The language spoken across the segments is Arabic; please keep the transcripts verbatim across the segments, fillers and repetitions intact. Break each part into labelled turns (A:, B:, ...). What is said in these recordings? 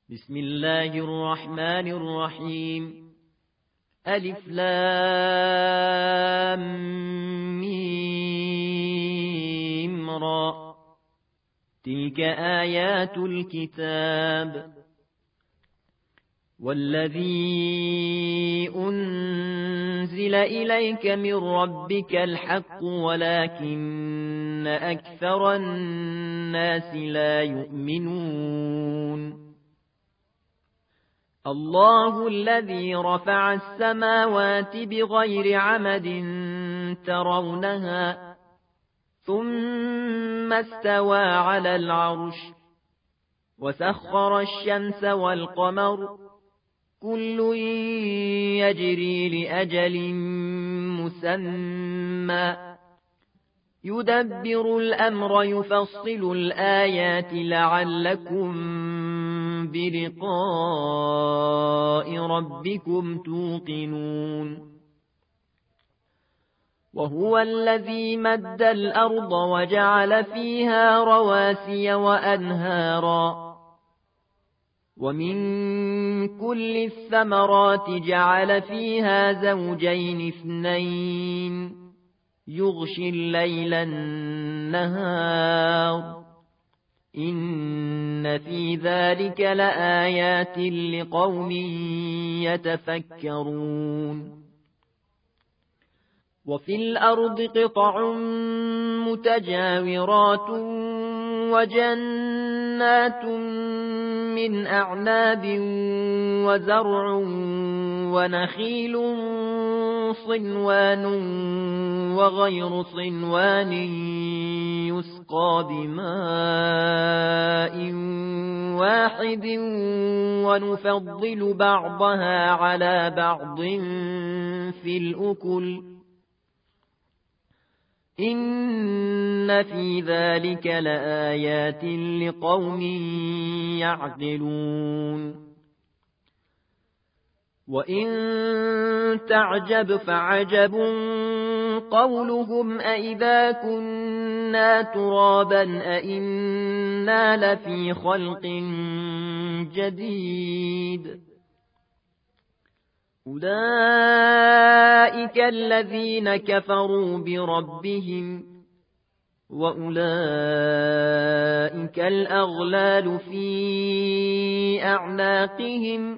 A: بسم الله الرحمن الرحيم. ألف لام ميم را. تلك آيات الكتاب. والذي أنزل إليك من ربك الحق ولكن أكثر الناس لا يؤمنون. الله الذي رفع السماوات بغير عمد ترونها ثم استوى على العرش وسخر الشمس والقمر كل يجري لأجل مسمى يدبر الأمر يفصل الآيات لعلكم بلقاء ربكم توقنون. وهو الذي مد الأرض وجعل فيها رواسي وأنهارا ومن كل الثمرات جعل فيها زوجين اثنين يغشي الليل النهار إن في ذلك لآيات لقوم يتفكرون. وفي الأرض قطع متجاورات وجنات من أعناب وزرع ونخيل صنوان وغير صنوان يسقى بماء واحد ونفضل بعضها على بعض في الأكل إن في ذلك لآيات لقوم يعقلون. وإن تعجب فعجب قولهم أئذا كنا ترابا أئنا لفي خلق جديد. أولئك الذين كفروا بربهم وأولئك الأغلال في أعناقهم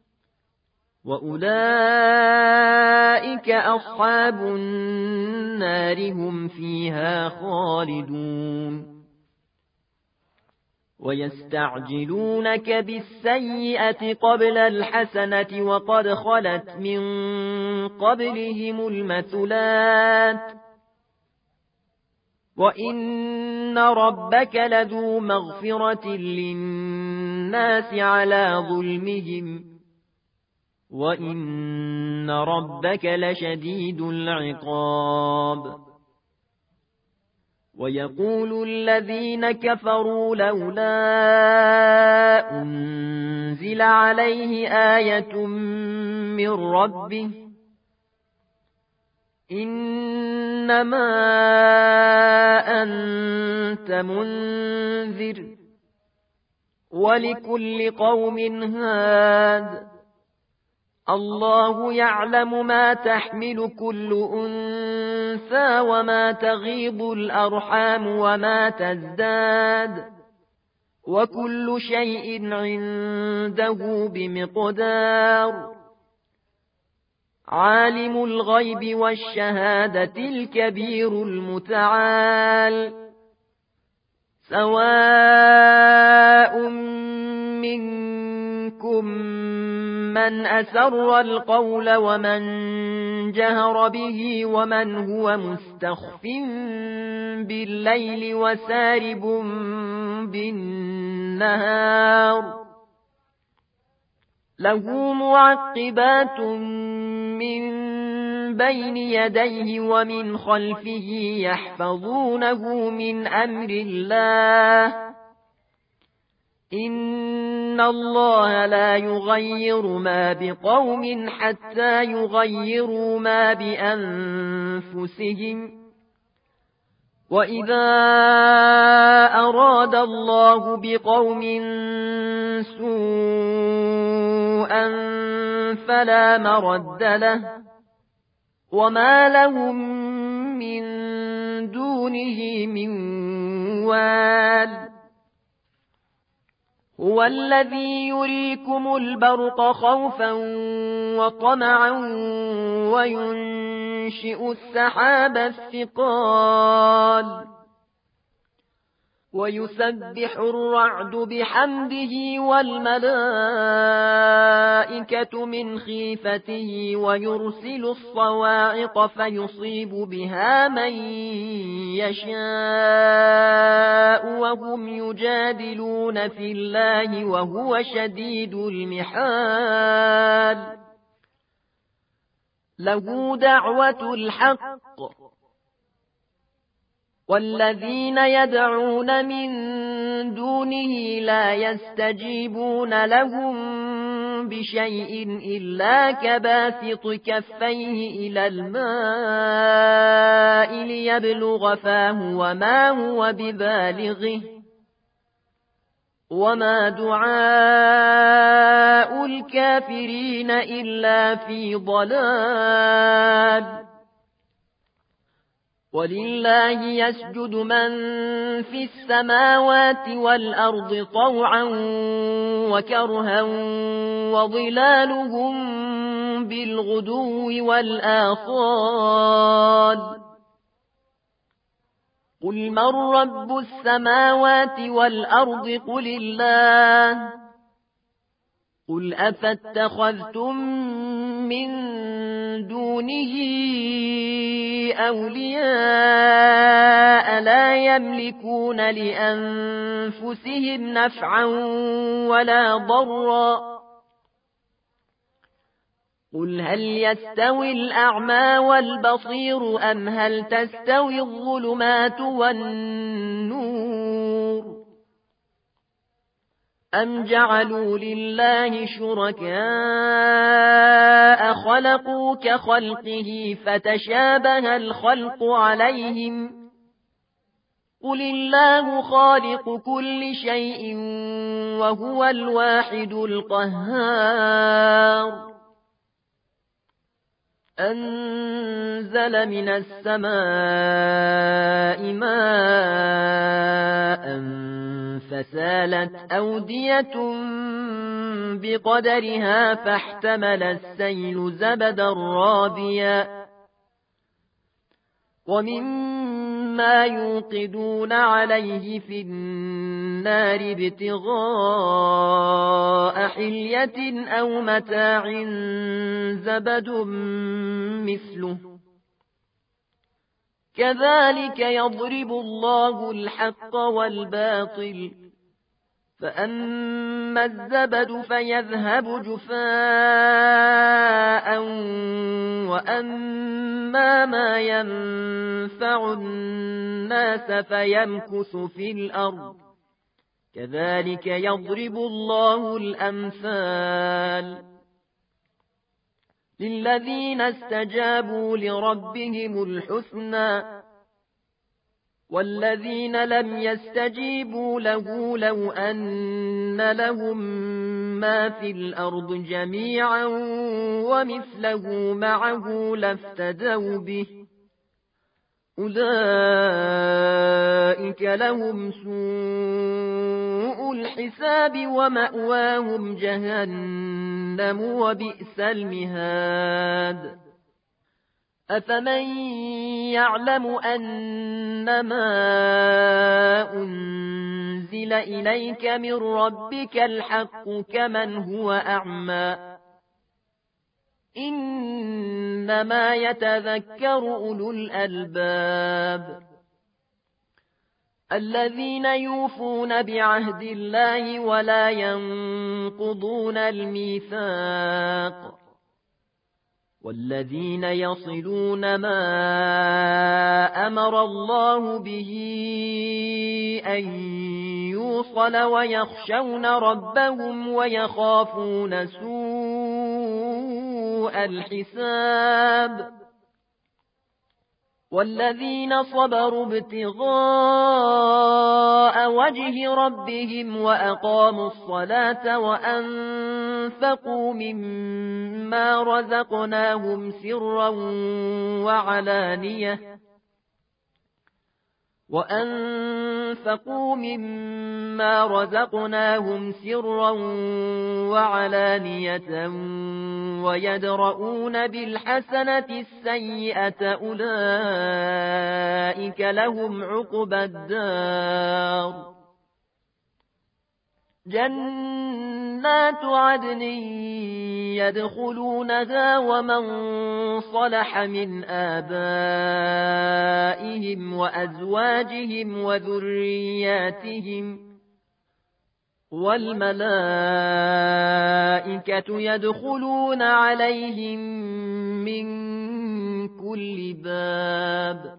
A: وأولئك أصحاب النار هم فيها خالدون. ويستعجلونك بالسيئة قبل الحسنة وقد خلت من قبلهم المثلات وإن ربك لذو مغفرة للناس على ظلمهم وإن ربك لشديد العقاب. ويقول الذين كفروا لولا أنزل عليه آية من ربه إنما أنت منذر ولكل قوم هاد الله يعلم ما تحمل كل أنثى وما تغيض الأرحام وما تزداد وكل شيء عنده بمقدار. عالم الغيب والشهادة الكبير المتعال سواء منكم من أسر القول ومن جهر به ومن هو مستخف بالليل وسارب بالنهار له معقبات من بين يديه ومن خلفه يحفظونه من أمر الله إن الله لا يغير ما بقوم حتى يغيروا ما بأنفسهم وَإِذَا أَرَادَ اللَّهُ بِقَوْمٍ سُوءًا فَلَا مَرَدَّ لَهُ وَمَا لَهُم مِّن دُونِهِ مِن وَالٍ هُوَ الَّذِي يُرِيكُمُ الْبَرْقَ خَوْفًا وَطَمَعًا وَيُنشِئُ السَّحَابَ الثِّقَالَ وَيُسَبِّحُ الرَّعْدُ بِحَمْدِهِ وَالْمَلَائِكَةُ مِنْ خِيفَتِهِ وَيُرْسِلُ الصَّوَاعِقَ فَيُصِيبُ بِهَا مَن يَشَاءُ وَهُمْ يُجَادِلُونَ فِي اللَّهِ وَهُوَ شَدِيدُ الْمِحَالِ لَهُ دَعْوَةُ الْحَقِّ وَالَّذِينَ يَدْعُونَ مِن دُونِهِ لَا يَسْتَجِيبُونَ لَهُم بِشَيْءٍ إِلَّا كَبَاسِطِ كَفَّيْهِ إِلَى الْمَاءِ لِيَبْلُغَ فَاهُ وَمَا هُوَ بِبَالِغِهِ وَمَا دُعَاءُ الْكَافِرِينَ إِلَّا فِي ضَلَالٍ وَلِلَّهِ يَسْجُدُ مَن فِي السَّمَاوَاتِ وَالْأَرْضِ طَوْعًا وَكَرْهًا وَظِلَالُهُم بِالْغُدُوِّ وَالْآصَالِ قُلْ مَن رَّبُّ السَّمَاوَاتِ وَالْأَرْضِ قُلِ اللَّهُ قُلْ أَفَاتَّخَذْتُم مِّن دُونِهِ أَوْلِيَاءَ لَا يَمْلِكُونَ لِأَنفُسِهِمْ نَفْعًا وَلَا ضَرًّا قُلْ هَلْ يَسْتَوِي الْأَعْمَى وَالْبَصِيرُ أَمْ هَلْ تَسْتَوِي الظُّلُمَاتُ وَالنُّورُ أَمْ جَعَلُوا لِلَّهِ شُرَكَاءَ خَلَقُوا كَخَلْقِهِ فَتَشَابَهَ الْخَلْقُ عَلَيْهِمْ قُلِ اللَّهُ خَالِقُ كُلِّ شَيْءٍ وَهُوَ الْوَاحِدُ الْقَهَّارُ أَنزَلَ مِنَ السَّمَاءِ مَاءً فَسَالَتْ أَوْدِيَةٌ بِقَدَرِهَا فَاحْتَمَلَ السَّيْلُ زَبَدًا رَّابِيًا وَمِمَّا يُوقِدُونَ عَلَيْهِ فِي النَّارِ ابْتِغَاءَ حِلْيَةٍ أَوْ مَتَاعٍ زَبَدٌ مِّثْلُهُ كَذَلِكَ يَضْرِبُ اللَّهُ الْحَقَّ وَالْبَاطِلَ فَأَمَّا الزَّبَدُ فَيَذْهَبُ جُفَاءً وَأَمَّا مَا يَنفَعُ النَّاسَ فَيَمْكُثُ فِي الْأَرْضِ كَذَلِكَ يَضْرِبُ اللَّهُ الْأَمْثَالَ لِلَّذِينَ اسْتَجَابُوا لِرَبِّهِمُ الْحُسْنَى وَالَّذِينَ لَمْ يَسْتَجِيبُوا لَهُ لَوْ أَنَّ لَهُم مَّا فِي الْأَرْضِ جَمِيعًا وَمِثْلَهُ مَعَهُ لَافْتَدَوْا بِهِ أُولَئِكَ لَهُمْ سُوءُ الْحِسَابِ وَمَأْوَاهُمْ جَهَنَّمُ وَبِئْسَ الْمِهَادُ أَفَمَن يَعْلَمُ أَنَّمَا أُنزِلَ إِلَيْكَ مِن رَّبِّكَ الْحَقُّ كَمَنْ هُوَ أَعْمَىٰ إِنَّمَا يَتَذَكَّرُ أُولُو الْأَلْبَابِ الَّذِينَ يُوفُونَ بِعَهْدِ اللَّهِ وَلَا يَنقُضُونَ الْمِيثَاقَ وَالَّذِينَ يَصِلُونَ مَا أَمَرَ اللَّهُ بِهِ أَن يُوصَلَ وَيَخْشَوْنَ رَبَّهُمْ وَيَخَافُونَ سُوءَ الْحِسَابِ والذين صبروا ابتغاء وجه ربهم وأقاموا الصلاة وأنفقوا مما رزقناهم سرا وعلانية وأنفقوا مما رزقناهم سرا وعلانية ويدرؤون بالحسنة السيئة أولئك لهم عقبى الدار جنات عدن يدخلونها ومن صلح من آبائهم وأزواجهم وذرياتهم والملائكة يدخلون عليهم من كل باب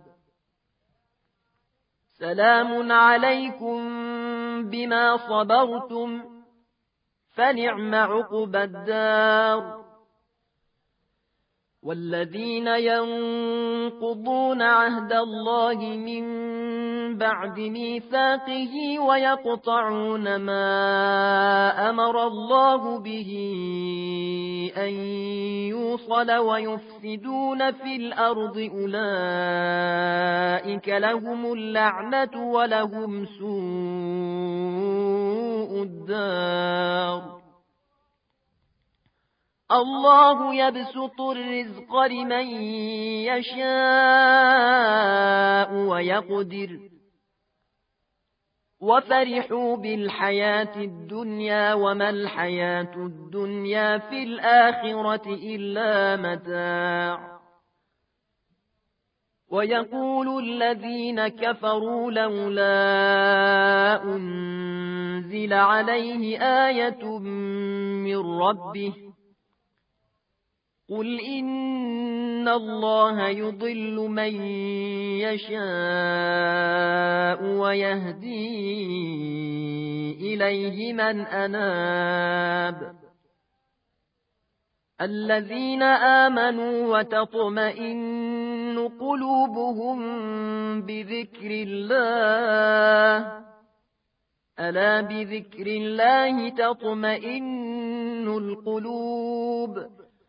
A: سلام عليكم بما صبرتم فنعم عقبى الدار والذين ينقضون عهد الله من بعد ميثاقه ويقطعون ما أمر الله به أن يوصل ويفسدون في الأرض أولئك لهم اللعنة ولهم سوء الدار الله يبسط الرزق لمن يشاء ويقدر وفرحوا بالحياة الدنيا وما الحياة الدنيا في الآخرة إلا متاع ويقول الذين كفروا لولا أنزل عليه آية من ربه قل إن الله يضل من يشاء ويهدي إليه من أناب الذين آمنوا وتطمئن قلوبهم بذكر الله ألا بذكر الله تطمئن القلوب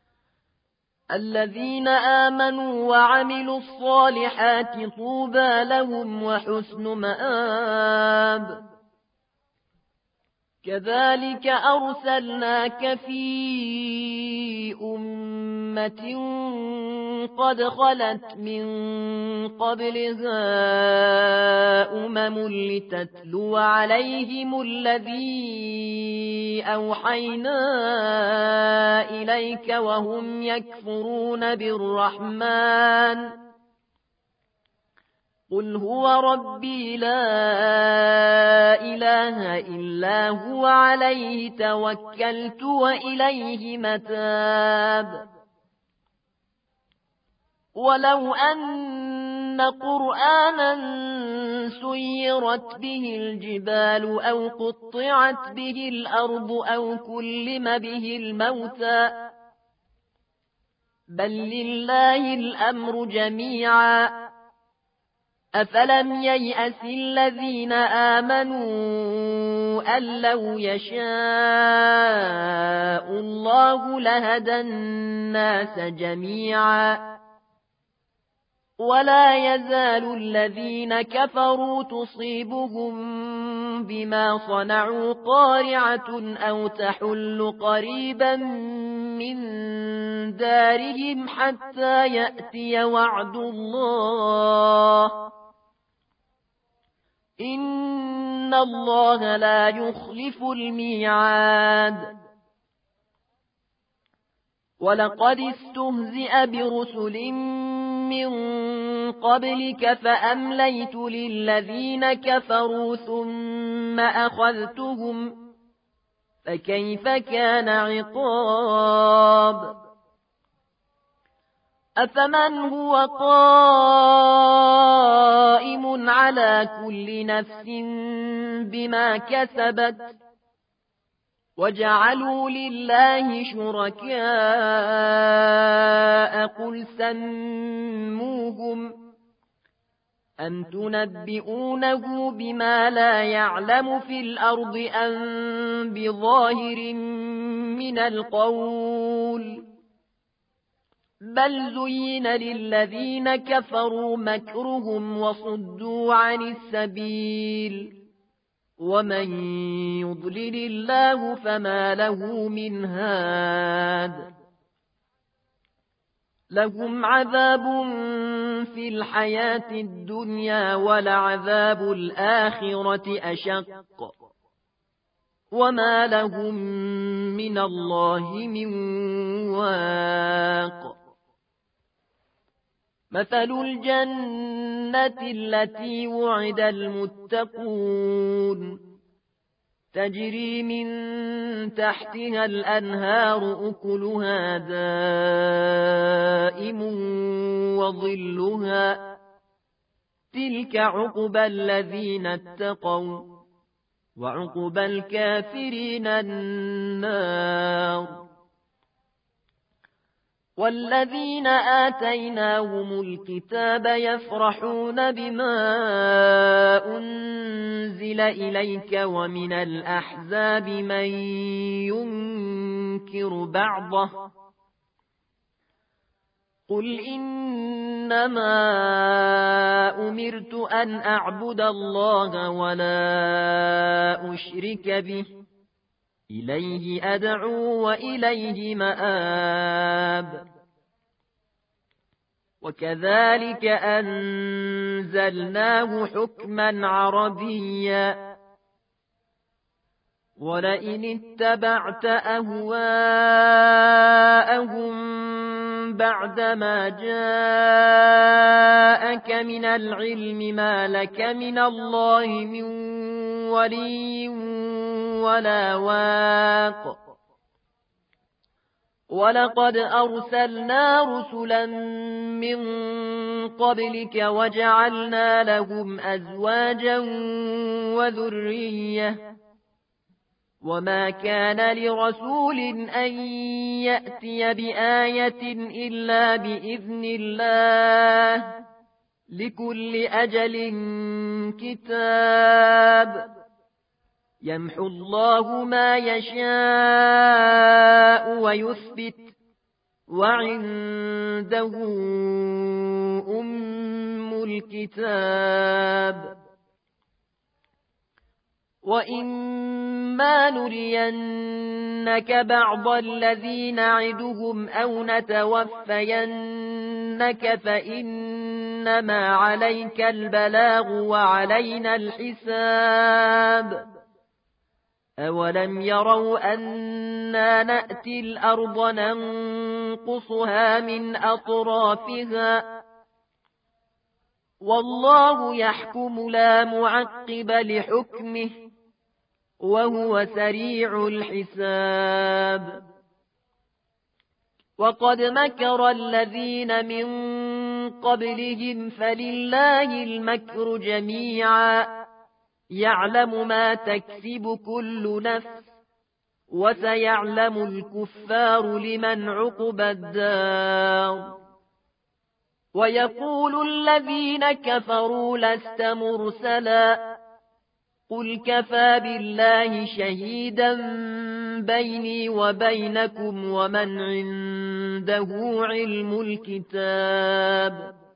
A: الذين آمنوا وعملوا الصالحات طوبى لهم وحسن مآب كذلك أرسلناك في أمة قد خلت من قبلها أمم لتتلو عليهم الذي أوحينا إليك وهم يكفرون بالرحمن قل هو ربي لا إله إلا هو عليه توكلت وإليه متاب ولو أن قرآنا سيرت به الجبال أو قطعت به الأرض أو كلم به الموتى بل لله الأمر جميعا أفلم ييأس الذين آمنوا أن لو يشاء الله لهدى الناس جميعا ولا يزال الذين كفروا تصيبهم بما صنعوا قارعة أو تحل قريبا من دارهم حتى يأتي وعد الله إن الله لا يخلف الميعاد ولقد استهزئ برسل من قبلك فأمليت للذين كفروا ثم أخذتهم فكيف كان عقاب أفمن هو قائم على كل نفس بما كسبت وجعلوا لله شركاء قل سموهم أَمْ تُنَبِّئُونَهُ بِمَا لَا يَعْلَمُ فِي الْأَرْضِ أَمْ بِظَاهِرٍ مِنَ الْقَوْلِ بَلْ زُيِّنَ لِلَّذِينَ كَفَرُوا مَكْرُهُمْ وَصُدُّوا عَنِ السَّبِيلِ وَمَن يُضْلِلِ اللَّهُ فَمَا لَهُ مِنْ هَادٍ لَهُمْ عَذَابٌ فِي الْحَيَاةِ الدُّنْيَا وَلَعَذَابُ الْآخِرَةِ أَشَقُّ وَمَا لَهُم مِّنَ اللَّهِ مِن وَاقٍ مَثَلُ الْجَنَّةِ الَّتِي وُعِدَ الْمُتَّقُونَ تَجْرِي مِن تَحْتِهَا الْأَنْهَارُ أُكُلُهَا دَائِمٌ وَظِلُّهَا تِلْكَ عُقْبَى الَّذِينَ اتَّقَوْا وَعُقْبَى الْكَافِرِينَ النَّارُ وَالَّذِينَ آتَيْنَاهُمُ الْكِتَابَ يَفْرَحُونَ بِمَا أُنزِلَ إِلَيْكَ وَمِنَ الْأَحْزَابِ مَن يُنكِرُ بَعْضَهُ قُلْ إِنَّمَا أُمِرْتُ أَنْ أَعْبُدَ اللَّهَ وَلَا أُشْرِكَ بِهِ إِلَيْهِ أَدْعُو وَإِلَيْهِ مَآبِ وَكَذَلِكَ أَنزَلْنَاهُ حُكْمًا عَرَبِيًّا وَلَئِنِ اتَّبَعْتَ أَهْوَاءَهُم بَعْدَمَا جَاءَكَ مِنَ الْعِلْمِ مَا لَكَ مِنَ اللَّهِ مِن وَلِيٍّ وَلَا وَاقٍ وَلَقَدْ أَرْسَلْنَا رُسُلًا مِّن قَبْلِكَ وَجَعَلْنَا لَهُمْ أَزْوَاجًا وَذُرِّيَّةً وَمَا كَانَ لِرَسُولٍ أَن يَأْتِيَ بِآيَةٍ إِلَّا بِإِذْنِ اللَّهِ لِكُلِّ أَجَلٍ كِتَابٌ يَمْحُو اللَّهُ مَا يَشَاءُ وَيُثْبِتُ وَعِندَهُ أُمُّ الْكِتَابِ وَإِمَّا نُرِيَنَّكَ بَعْضَ الَّذِي نَعِدُهُمْ أَوْ نَتَوَفَّيَنَّكَ فَإِنَّمَا عَلَيْكَ الْبَلَاغُ وَعَلَيْنَا الْحِسَابُ أَوَلَمْ يَرَوْا أَنَّا نَأْتِي الْأَرْضَ نَنقُصُهَا مِنْ أَطْرَافِهَا وَاللَّهُ يَحْكُمُ لَا مُعَقِّبَ لِحُكْمِهِ وَهُوَ سَرِيعُ الْحِسَابِ وَقَدْ مَكَرَ الَّذِينَ مِن قَبْلِهِمْ فَلِلَّهِ الْمَكْرُ جَمِيعًا يَعْلَمُ مَا تَكْسِبُ كُلُّ نَفْسٍ وَسَيَعْلَمُ الْكُفَّارُ لِمَنْ عُقْبَى الدَّارِ وَيَقُولُ الَّذِينَ كَفَرُوا لَسْتَ مُرْسَلًا قُلْ كَفَى بِاللَّهِ شَهِيدًا بَيْنِي وَبَيْنَكُمْ وَمَنْ عِندَهُ عِلْمُ الْكِتَابِ